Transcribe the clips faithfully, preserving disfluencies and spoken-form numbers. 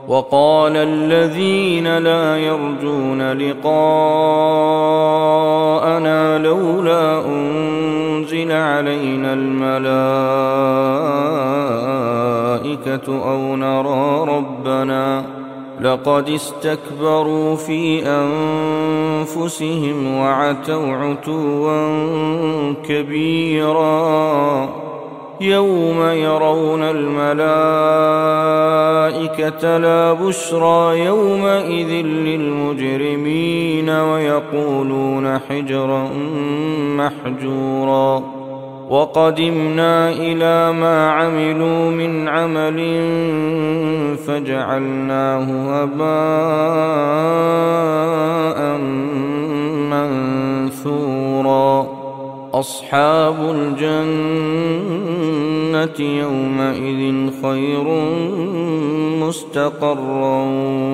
وقال الذين لا يرجون لقاءنا لولا أنزل علينا الملائكة أو نرى ربنا لقد استكبروا في أنفسهم وعتوا عتوا كبيرا يوم يرون الملائكة لا بشرى يومئذ للمجرمين ويقولون حجرا محجورا وقدمنا إلى ما عملوا من عمل فجعلناه هباء منثورا أصحاب الجنة يومئذ خير مستقرا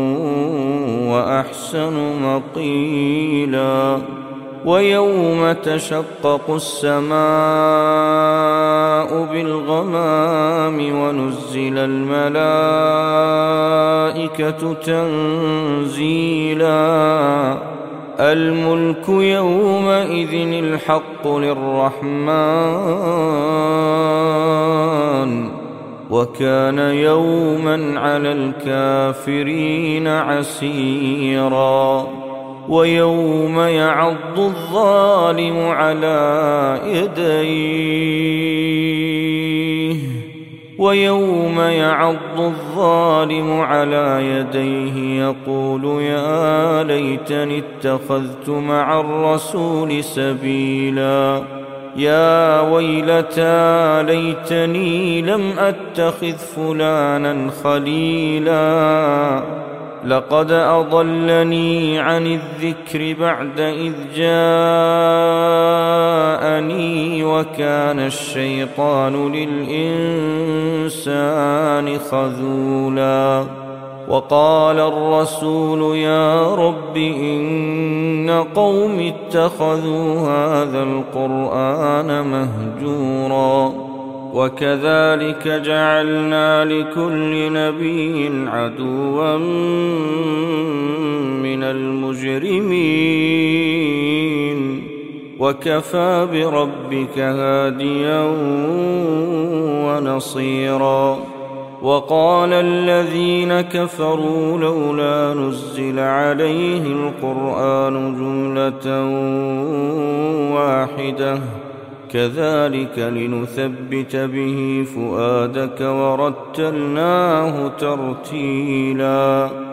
وأحسن مقيلا ويوم تشقق السماء بالغمام ونزل الملائكة تنزيلا الملك يومئذ الحق للرحمن وكان يوما على الكافرين عسيرا ويوم يعض الظالم على يديه ويوم يعض الظالم على يديه يقول يا ليتني اتخذت مع الرسول سبيلا يا ويلتى ليتني لم أتخذ فلانا خليلا لقد أضلني عن الذكر بعد إذ جاءني وكان الشيطان للإنسان خذولا وقال الرسول يا رب إن قوم اتخذوا هذا القرآن مهجورا وكذلك جعلنا لكل نبي عدوا من المجرمين وكفى بربك هاديا ونصيرا وقال الذين كفروا لولا نزل عليه القرآن جملة واحدة كذلك لنثبت به فؤادك ورتلناه ترتيلا